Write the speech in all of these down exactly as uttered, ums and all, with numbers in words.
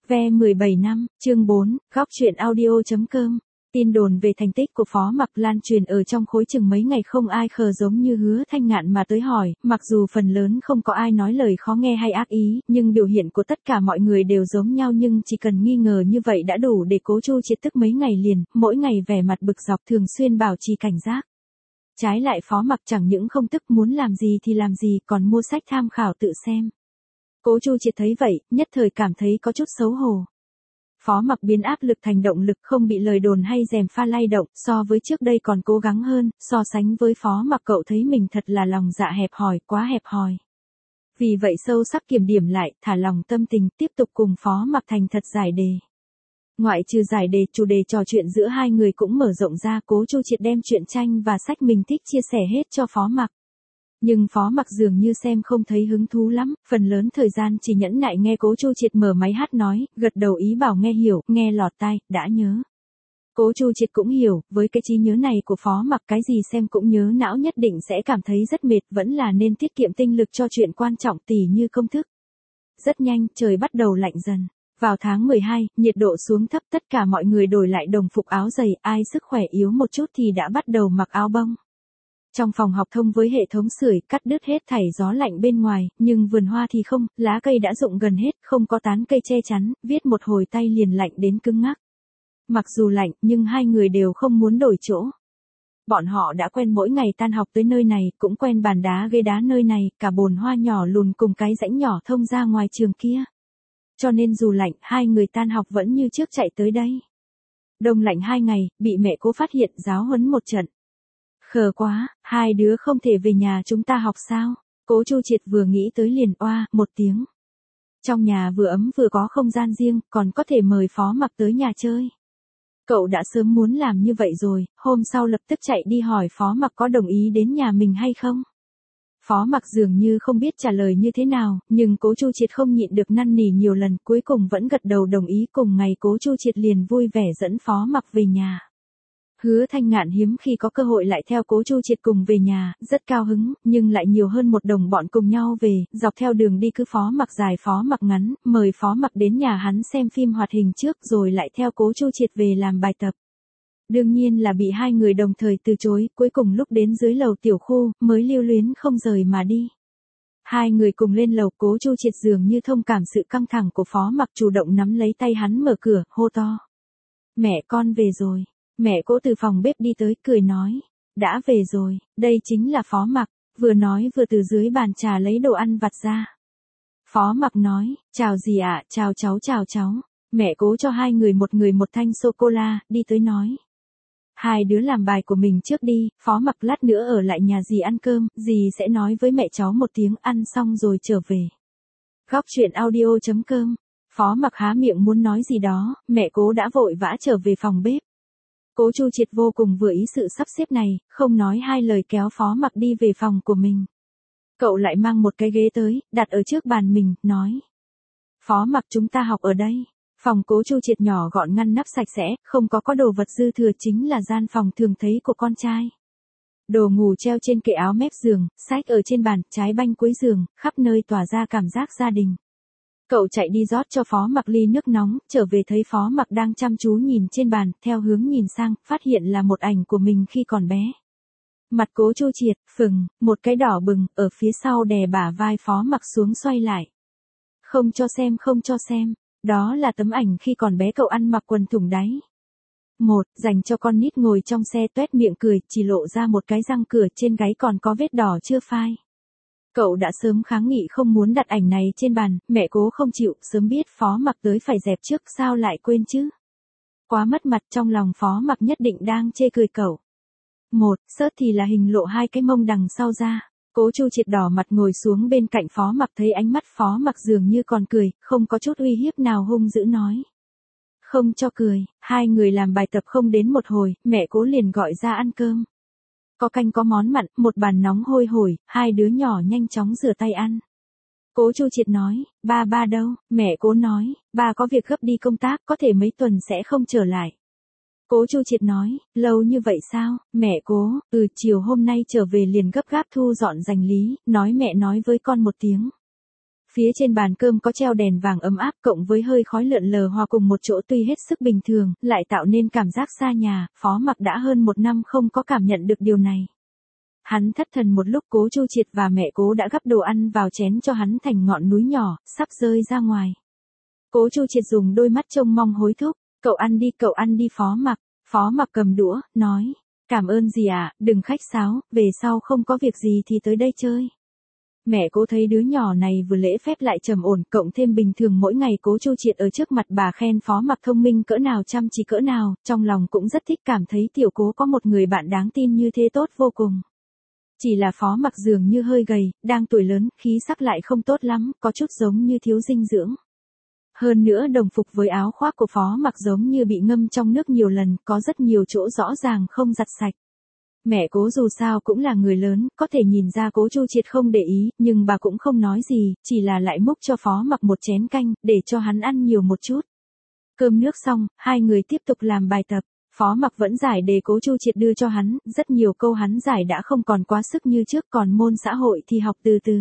Ve mười bảy năm, chương bốn, góc truyện audio.com. Tin đồn về thành tích của Phó Mặc lan truyền ở trong khối chừng mấy ngày không ai khờ giống như Hứa Thanh Ngạn mà tới hỏi, mặc dù phần lớn không có ai nói lời khó nghe hay ác ý, nhưng biểu hiện của tất cả mọi người đều giống nhau nhưng chỉ cần nghi ngờ như vậy đã đủ để Cố Chu Triệt tức mấy ngày liền, mỗi ngày vẻ mặt bực dọc thường xuyên bảo trì cảnh giác. Trái lại Phó Mặc chẳng những không tức muốn làm gì thì làm gì còn mua sách tham khảo tự xem. Cố Chu Triệt thấy vậy, nhất thời cảm thấy có chút xấu hổ. Phó Mặc biến áp lực thành động lực không bị lời đồn hay dèm pha lay động, so với trước đây còn cố gắng hơn, so sánh với Phó Mặc cậu thấy mình thật là lòng dạ hẹp hòi, quá hẹp hòi. Vì vậy sâu sắc kiểm điểm lại, thả lòng tâm tình, tiếp tục cùng Phó Mặc thành thật giải đề. Ngoại trừ giải đề, chủ đề trò chuyện giữa hai người cũng mở rộng ra, Cố Chu Triệt đem truyện tranh và sách mình thích chia sẻ hết cho Phó Mặc. Nhưng Phó Mặc dường như xem không thấy hứng thú lắm, phần lớn thời gian chỉ nhẫn nại nghe Cố Chu Triệt mở máy hát nói, gật đầu ý bảo nghe hiểu, nghe lọt tai, đã nhớ. Cố Chu Triệt cũng hiểu, với cái trí nhớ này của Phó Mặc cái gì xem cũng nhớ não nhất định sẽ cảm thấy rất mệt, vẫn là nên tiết kiệm tinh lực cho chuyện quan trọng tỉ như công thức. Rất nhanh, trời bắt đầu lạnh dần. Vào tháng mười hai, nhiệt độ xuống thấp, tất cả mọi người đổi lại đồng phục áo dày, ai sức khỏe yếu một chút thì đã bắt đầu mặc áo bông. Trong phòng học thông với hệ thống sưởi, cắt đứt hết thảy gió lạnh bên ngoài, nhưng vườn hoa thì không, lá cây đã rụng gần hết, không có tán cây che chắn, viết một hồi tay liền lạnh đến cứng ngắc. Mặc dù lạnh, nhưng hai người đều không muốn đổi chỗ. Bọn họ đã quen mỗi ngày tan học tới nơi này, cũng quen bàn đá ghế đá nơi này, cả bồn hoa nhỏ lùn cùng cái rãnh nhỏ thông ra ngoài trường kia. Cho nên dù lạnh, hai người tan học vẫn như trước chạy tới đây. Đông lạnh hai ngày, bị mẹ Cố phát hiện giáo huấn một trận. Khờ quá, hai đứa không thể về nhà chúng ta học sao? Cố Chu Triệt vừa nghĩ tới liền oa, một tiếng. Trong nhà vừa ấm vừa có không gian riêng, còn có thể mời Phó Mặc tới nhà chơi. Cậu đã sớm muốn làm như vậy rồi, hôm sau lập tức chạy đi hỏi Phó Mặc có đồng ý đến nhà mình hay không. Phó Mặc dường như không biết trả lời như thế nào, nhưng Cố Chu Triệt không nhịn được năn nỉ nhiều lần, cuối cùng vẫn gật đầu đồng ý. Cùng ngày Cố Chu Triệt liền vui vẻ dẫn Phó Mặc về nhà. Hứa Thanh Ngạn hiếm khi có cơ hội lại theo Cố Chu Triệt cùng về nhà, rất cao hứng, nhưng lại nhiều hơn một đồng bọn cùng nhau về, dọc theo đường đi cứ Phó Mặc dài Phó Mặc ngắn, mời Phó Mặc đến nhà hắn xem phim hoạt hình trước rồi lại theo Cố Chu Triệt về làm bài tập. Đương nhiên là bị hai người đồng thời từ chối, cuối cùng lúc đến dưới lầu tiểu khu, mới lưu luyến không rời mà đi. Hai người cùng lên lầu, Cố Chu Triệt dường như thông cảm sự căng thẳng của Phó Mặc, chủ động nắm lấy tay hắn mở cửa, hô to. Mẹ con về rồi. Mẹ Cố từ phòng bếp đi tới, cười nói. Đã về rồi, đây chính là Phó Mặc, vừa nói vừa từ dưới bàn trà lấy đồ ăn vặt ra. Phó Mặc nói, chào dì ạ, chào cháu chào cháu. Mẹ Cố cho hai người một người một thanh sô-cô-la, đi tới nói. Hai đứa làm bài của mình trước đi, Phó Mặc lát nữa ở lại nhà dì ăn cơm, dì sẽ nói với mẹ cháu một tiếng ăn xong rồi trở về. Góc truyện audio.com. Phó Mặc há miệng muốn nói gì đó, mẹ Cố đã vội vã trở về phòng bếp. Cố Chu Triệt vô cùng vừa ý sự sắp xếp này, không nói hai lời kéo Phó Mặc đi về phòng của mình. Cậu lại mang một cái ghế tới, đặt ở trước bàn mình, nói. Phó Mặc chúng ta học ở đây. Phòng Cố Chu Triệt nhỏ gọn ngăn nắp sạch sẽ, không có có đồ vật dư thừa, chính là gian phòng thường thấy của con trai. Đồ ngủ treo trên kệ áo mép giường, sách ở trên bàn, trái banh cuối giường, khắp nơi tỏa ra cảm giác gia đình. Cậu chạy đi rót cho Phó Mặc ly nước nóng, trở về thấy Phó Mặc đang chăm chú nhìn trên bàn, theo hướng nhìn sang, phát hiện là một ảnh của mình khi còn bé. Mặt Cố Chu Triệt, phừng, một cái đỏ bừng, ở phía sau đè bả vai Phó Mặc xuống xoay lại. Không cho xem không cho xem, đó là tấm ảnh khi còn bé cậu ăn mặc quần thủng đáy. Một, dành cho con nít ngồi trong xe tuét miệng cười, chỉ lộ ra một cái răng cửa, trên gáy còn có vết đỏ chưa phai. Cậu đã sớm kháng nghị không muốn đặt ảnh này trên bàn, mẹ Cố không chịu, sớm biết Phó Mặc tới phải dẹp trước, sao lại quên chứ. Quá mất mặt, trong lòng Phó Mặc nhất định đang chê cười cậu. Một, sớt thì là hình lộ hai cái mông đằng sau ra. Cố Chu Triệt đỏ mặt ngồi xuống bên cạnh Phó Mặc, thấy ánh mắt Phó Mặc dường như còn cười, không có chút uy hiếp nào, hung dữ nói. Không cho cười. Hai người làm bài tập không đến một hồi, mẹ Cố liền gọi ra ăn cơm. Có canh có món mặn, một bàn nóng hôi hổi, hai đứa nhỏ nhanh chóng rửa tay ăn. Cố Chu Triệt nói, ba ba đâu? Mẹ Cố nói, ba có việc gấp đi công tác, có thể mấy tuần sẽ không trở lại. Cố Chu Triệt nói, lâu như vậy sao? Mẹ Cố, ừ, chiều hôm nay trở về liền gấp gáp thu dọn hành lý, nói mẹ nói với con một tiếng. Phía trên bàn cơm có treo đèn vàng ấm áp cộng với hơi khói lượn lờ hòa cùng một chỗ tuy hết sức bình thường, lại tạo nên cảm giác xa nhà, Phó Mặc đã hơn một năm không có cảm nhận được điều này. Hắn thất thần một lúc, Cố Chu Triệt và mẹ Cố đã gắp đồ ăn vào chén cho hắn thành ngọn núi nhỏ, sắp rơi ra ngoài. Cố Chu Triệt dùng đôi mắt trông mong hối thúc, cậu ăn đi, cậu ăn đi Phó Mặc. Phó Mặc cầm đũa, nói, cảm ơn dì ạ, à, đừng khách sáo, về sau không có việc gì thì tới đây chơi. Mẹ Cố thấy đứa nhỏ này vừa lễ phép lại trầm ổn, cộng thêm bình thường mỗi ngày Cố Chu Triệt ở trước mặt bà khen Phó Mặc thông minh cỡ nào, chăm chỉ cỡ nào, trong lòng cũng rất thích, cảm thấy tiểu Cố có một người bạn đáng tin như thế tốt vô cùng. Chỉ là Phó Mặc dường như hơi gầy, đang tuổi lớn, khí sắc lại không tốt lắm, có chút giống như thiếu dinh dưỡng. Hơn nữa đồng phục với áo khoác của Phó Mặc giống như bị ngâm trong nước nhiều lần, có rất nhiều chỗ rõ ràng không giặt sạch. Mẹ Cố dù sao cũng là người lớn, có thể nhìn ra Cố Chu Triệt không để ý, nhưng bà cũng không nói gì, chỉ là lại múc cho Phó Mặc một chén canh, để cho hắn ăn nhiều một chút. Cơm nước xong, hai người tiếp tục làm bài tập. Phó Mặc vẫn giải đề Cố Chu Triệt đưa cho hắn, rất nhiều câu hắn giải đã không còn quá sức như trước, còn môn xã hội thì học từ từ.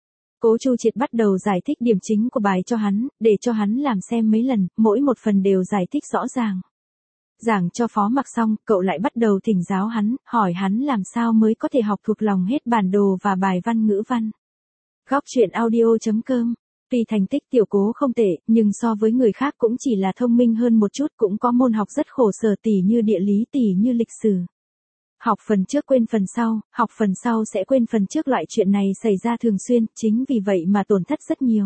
Cố Chu Triệt bắt đầu giải thích điểm chính của bài cho hắn, để cho hắn làm xem mấy lần, mỗi một phần đều giải thích rõ ràng. Giảng cho Phó Mặc xong, cậu lại bắt đầu thỉnh giáo hắn, hỏi hắn làm sao mới có thể học thuộc lòng hết bản đồ và bài văn ngữ văn. Góc truyện audio chấm com. Tuy thành tích tiểu Cố không tệ, nhưng so với người khác cũng chỉ là thông minh hơn một chút, cũng có môn học rất khổ sở tỉ như địa lý, tỉ như lịch sử. Học phần trước quên phần sau, học phần sau sẽ quên phần trước, loại chuyện này xảy ra thường xuyên, chính vì vậy mà tổn thất rất nhiều.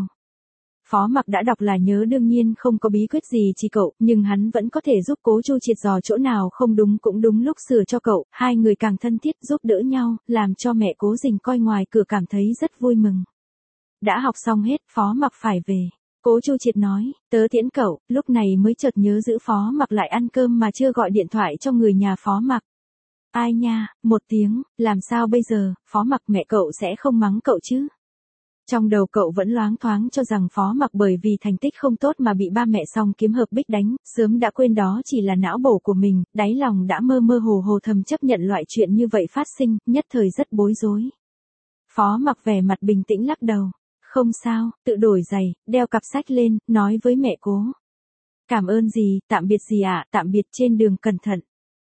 Phó Mặc đã đọc là nhớ, đương nhiên không có bí quyết gì chỉ cậu, nhưng hắn vẫn có thể giúp Cố Chu Triệt dò chỗ nào không đúng cũng đúng lúc sửa cho cậu, hai người càng thân thiết giúp đỡ nhau, làm cho mẹ Cố Dình coi ngoài cửa cảm thấy rất vui mừng. Đã học xong hết, Phó Mặc phải về. Cố Chu Triệt nói, tớ tiễn cậu, lúc này mới chợt nhớ giữ Phó Mặc lại ăn cơm mà chưa gọi điện thoại cho người nhà Phó Mặc. Ai nha, một tiếng, làm sao bây giờ, Phó Mặc, mẹ cậu sẽ không mắng cậu chứ? Trong đầu cậu vẫn loáng thoáng cho rằng Phó Mặc bởi vì thành tích không tốt mà bị ba mẹ Song Kiếm Hợp Bích đánh, sớm đã quên đó chỉ là não bổ của mình, đáy lòng đã mơ mơ hồ hồ thầm chấp nhận loại chuyện như vậy phát sinh, nhất thời rất bối rối. Phó Mặc vẻ mặt bình tĩnh lắc đầu, không sao, tự đổi giày, đeo cặp sách lên, nói với mẹ Cố. Cảm ơn gì, tạm biệt gì ạ, à, tạm biệt, trên đường cẩn thận.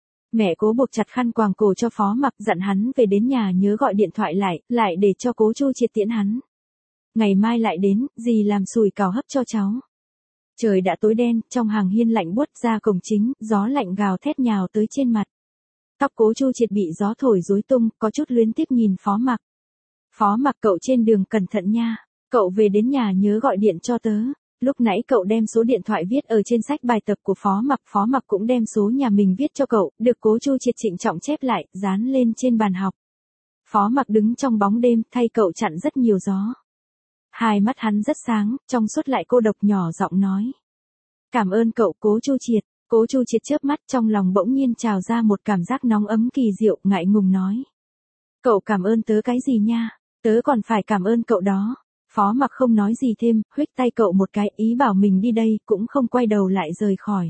Mẹ Cố buộc chặt khăn quàng cổ cho Phó Mặc, dặn hắn về đến nhà nhớ gọi điện thoại lại, lại để cho Cố Chu Triệt tiễn hắn. Ngày mai lại đến, dì làm sủi cảo hấp cho cháu. Trời đã tối đen, trong hàng hiên lạnh buốt, ra cổng chính, gió lạnh gào thét nhào tới trên mặt. Tóc Cố Chu Triệt bị gió thổi rối tung, có chút luyến tiếc nhìn Phó Mặc. Phó Mặc, cậu trên đường cẩn thận nha, cậu về đến nhà nhớ gọi điện cho tớ. Lúc nãy cậu đem số điện thoại viết ở trên sách bài tập của Phó Mặc, Phó Mặc cũng đem số nhà mình viết cho cậu, được Cố Chu Triệt trịnh trọng chép lại, dán lên trên bàn học. Phó Mặc đứng trong bóng đêm, thay cậu chặn rất nhiều gió. Hai mắt hắn rất sáng, trong suốt lại cô độc, nhỏ giọng nói. Cảm ơn cậu, Cố Chu Triệt. Cố Chu Triệt chớp mắt, trong lòng bỗng nhiên trào ra một cảm giác nóng ấm kỳ diệu, ngại ngùng nói. Cậu cảm ơn tớ cái gì nha, tớ còn phải cảm ơn cậu đó. Phó Mặc không nói gì thêm, huých tay cậu một cái, ý bảo mình đi đây, cũng không quay đầu lại rời khỏi.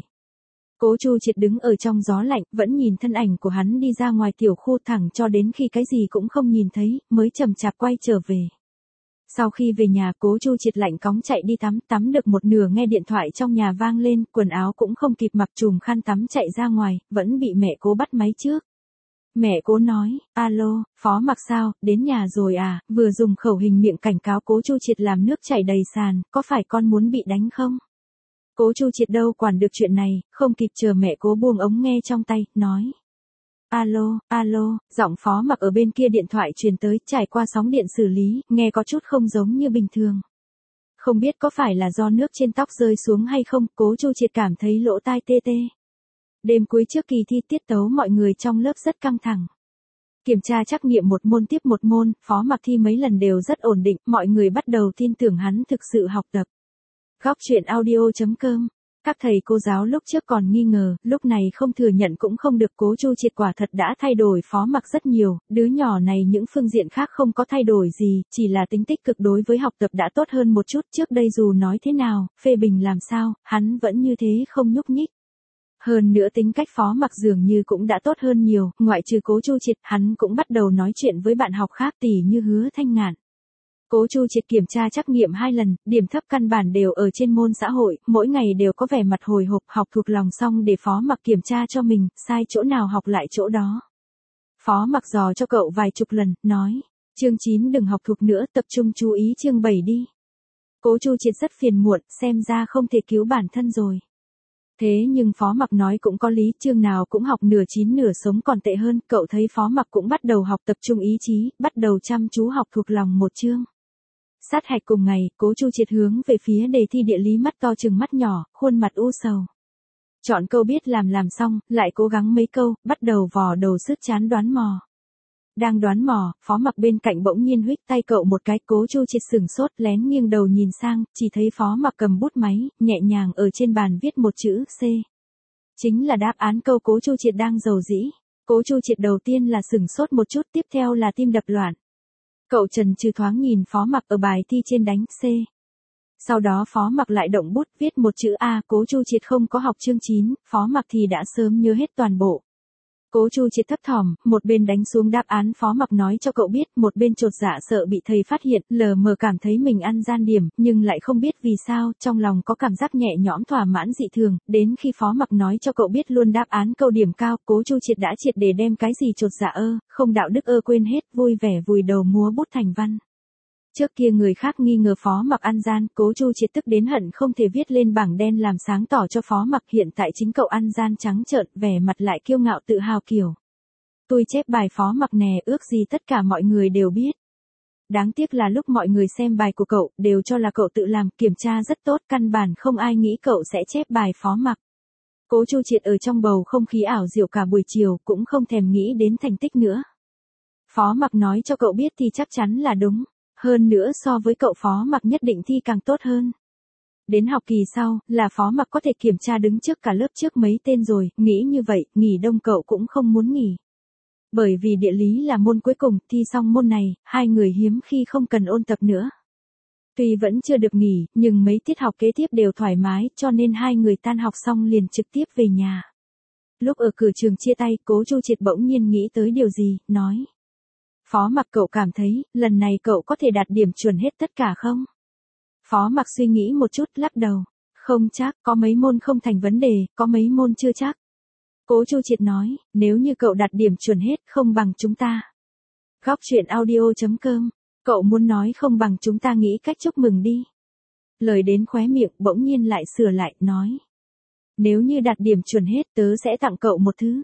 Cố Chu Triệt đứng ở trong gió lạnh, vẫn nhìn thân ảnh của hắn đi ra ngoài tiểu khu thẳng cho đến khi cái gì cũng không nhìn thấy, mới chậm chạp quay trở về. Sau khi về nhà, Cố Chu Triệt lạnh cóng chạy đi tắm, tắm được một nửa nghe điện thoại trong nhà vang lên, quần áo cũng không kịp mặc, chùm khăn tắm chạy ra ngoài, vẫn bị mẹ Cố bắt máy trước. Mẹ Cố nói, alo, Phó Mặc sao, đến nhà rồi à, vừa dùng khẩu hình miệng cảnh cáo Cố Chu Triệt làm nước chảy đầy sàn, có phải con muốn bị đánh không? Cố Chu Triệt đâu quản được chuyện này, không kịp chờ mẹ Cố buông ống nghe trong tay, nói. Alo, alo, giọng Phó Mặc ở bên kia điện thoại truyền tới, trải qua sóng điện xử lý, nghe có chút không giống như bình thường. Không biết có phải là do nước trên tóc rơi xuống hay không, Cố Chu Triệt cảm thấy lỗ tai tê tê. Đêm cuối trước kỳ thi, tiết tấu mọi người trong lớp rất căng thẳng. Kiểm tra trắc nghiệm một môn tiếp một môn, Phó Mặc thi mấy lần đều rất ổn định, mọi người bắt đầu tin tưởng hắn thực sự học tập. Góc truyện audio chấm com. Các thầy cô giáo lúc trước còn nghi ngờ, lúc này không thừa nhận cũng không được, Cố Chu Triệt quả thật đã thay đổi Phó Mặc rất nhiều, đứa nhỏ này những phương diện khác không có thay đổi gì, chỉ là tính tích cực đối với học tập đã tốt hơn một chút, trước đây dù nói thế nào, phê bình làm sao, hắn vẫn như thế không nhúc nhích. Hơn nữa tính cách Phó Mặc dường như cũng đã tốt hơn nhiều, ngoại trừ Cố Chu Triệt, hắn cũng bắt đầu nói chuyện với bạn học khác, tỉ như Hứa Thanh Ngạn. Cố Chu Triệt kiểm tra trắc nghiệm hai lần, điểm thấp căn bản đều ở trên môn xã hội, mỗi ngày đều có vẻ mặt hồi hộp, học thuộc lòng xong để Phó Mặc kiểm tra cho mình, sai chỗ nào học lại chỗ đó. Phó Mặc dò cho cậu vài chục lần, nói, chương chín đừng học thuộc nữa, tập trung chú ý chương bảy đi. Cố Chu Triệt rất phiền muộn, xem ra không thể cứu bản thân rồi. Thế nhưng Phó Mặc nói cũng có lý, chương nào cũng học nửa chín nửa sống còn tệ hơn, cậu thấy Phó Mặc cũng bắt đầu học tập trung ý chí, bắt đầu chăm chú học thuộc lòng một chương. Sát hạch cùng ngày, Cố Chu Triệt hướng về phía đề thi địa lý mắt to trừng mắt nhỏ, khuôn mặt u sầu. Chọn câu biết làm làm xong, lại cố gắng mấy câu, bắt đầu vò đầu sứt chán đoán mò. Đang đoán mò, Phó Mặc bên cạnh bỗng nhiên huých tay cậu một cái, Cố Chu Triệt sửng sốt lén nghiêng đầu nhìn sang, chỉ thấy Phó Mặc cầm bút máy, nhẹ nhàng ở trên bàn viết một chữ C. Chính là đáp án câu Cố Chu Triệt đang rầu rĩ. Cố Chu Triệt đầu tiên là sửng sốt một chút, tiếp theo là tim đập loạn. Cậu chần chừ thoáng nhìn Phó Mặc ở bài thi trên đánh C. Sau đó Phó Mặc lại động bút viết một chữ A, Cố Chu Triệt không có học chương chín, Phó Mặc thì đã sớm nhớ hết toàn bộ. Cố Chu Triệt thấp thỏm, một bên đánh xuống đáp án Phó Mặc nói cho cậu biết, một bên chột dạ sợ bị thầy phát hiện, lờ mờ cảm thấy mình ăn gian điểm, nhưng lại không biết vì sao, trong lòng có cảm giác nhẹ nhõm thỏa mãn dị thường, đến khi Phó Mặc nói cho cậu biết luôn đáp án câu điểm cao, Cố Chu Triệt đã triệt để đem cái gì chột dạ ơ, không đạo đức ơ quên hết, vui vẻ vùi đầu múa bút thành văn. Trước kia người khác nghi ngờ Phó Mặc ăn gian, Cố Chu Triệt tức đến hận không thể viết lên bảng đen làm sáng tỏ cho Phó Mặc, hiện tại chính cậu ăn gian trắng trợn, vẻ mặt lại kiêu ngạo tự hào kiểu. Tôi chép bài Phó Mặc nè, ước gì tất cả mọi người đều biết. Đáng tiếc là lúc mọi người xem bài của cậu, đều cho là cậu tự làm, kiểm tra rất tốt, căn bản không ai nghĩ cậu sẽ chép bài Phó Mặc. Cố Chu Triệt ở trong bầu không khí ảo diệu cả buổi chiều, cũng không thèm nghĩ đến thành tích nữa. Phó Mặc nói cho cậu biết thì chắc chắn là đúng. Hơn nữa so với cậu Phó Mặc nhất định thi càng tốt hơn. Đến học kỳ sau, là Phó Mặc có thể kiểm tra đứng trước cả lớp trước mấy tên rồi, nghĩ như vậy, nghỉ đông cậu cũng không muốn nghỉ. Bởi vì địa lý là môn cuối cùng, thi xong môn này, hai người hiếm khi không cần ôn tập nữa. Tuy vẫn chưa được nghỉ, nhưng mấy tiết học kế tiếp đều thoải mái, cho nên hai người tan học xong liền trực tiếp về nhà. Lúc ở cửa trường chia tay, Cố Chu Triệt bỗng nhiên nghĩ tới điều gì, nói. Phó Mặc cậu cảm thấy, lần này cậu có thể đạt điểm chuẩn hết tất cả không? Phó Mặc suy nghĩ một chút, lắc đầu. Không chắc, có mấy môn không thành vấn đề, có mấy môn chưa chắc. Cố Chu Triệt nói, nếu như cậu đạt điểm chuẩn hết không bằng chúng ta. Góc truyện audio chấm com, cậu muốn nói không bằng chúng ta nghĩ cách chúc mừng đi. Lời đến khóe miệng bỗng nhiên lại sửa lại, nói. Nếu như đạt điểm chuẩn hết tớ sẽ tặng cậu một thứ.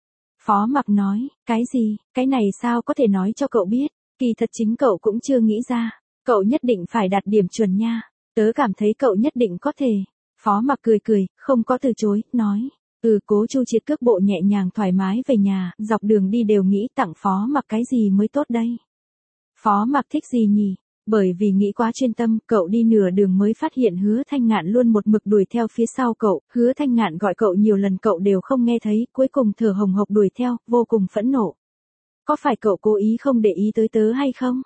Phó Mặc nói, cái gì, cái này sao có thể nói cho cậu biết, kỳ thật chính cậu cũng chưa nghĩ ra, cậu nhất định phải đạt điểm chuẩn nha, tớ cảm thấy cậu nhất định có thể. Phó Mặc cười cười, không có từ chối, nói, ừ. Cố Chu Triệt cước bộ nhẹ nhàng thoải mái về nhà, dọc đường đi đều nghĩ tặng Phó Mặc cái gì mới tốt đây. Phó Mặc thích gì nhỉ? Bởi vì nghĩ quá chuyên tâm, cậu đi nửa đường mới phát hiện Hứa Thanh Ngạn luôn một mực đuổi theo phía sau cậu, Hứa Thanh Ngạn gọi cậu nhiều lần cậu đều không nghe thấy, cuối cùng thở hồng hộc đuổi theo, vô cùng phẫn nộ. Có phải cậu cố ý không để ý tới tớ hay không?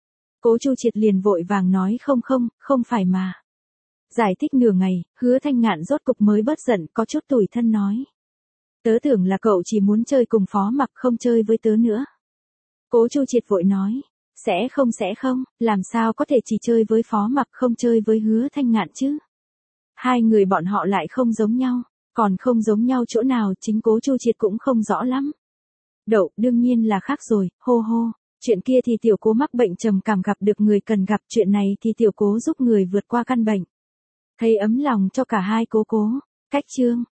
Cố Chu Triệt liền vội vàng nói không không, không phải mà. Giải thích nửa ngày, Hứa Thanh Ngạn rốt cục mới bớt giận, có chút tủi thân nói. Tớ tưởng là cậu chỉ muốn chơi cùng Phó Mặc không chơi với tớ nữa. Cố Chu Triệt vội nói. Sẽ không sẽ không, làm sao có thể chỉ chơi với Phó Mặc không chơi với Hứa Thanh Ngạn chứ? Hai người bọn họ lại không giống nhau, còn không giống nhau chỗ nào chính Cố Chu Triệt cũng không rõ lắm. Đậu, đương nhiên là khác rồi, hô hô, chuyện kia thì tiểu Cố mắc bệnh trầm cảm gặp được người cần gặp, chuyện này thì tiểu Cố giúp người vượt qua căn bệnh. Thấy ấm lòng cho cả hai Cố Cố, cách chương.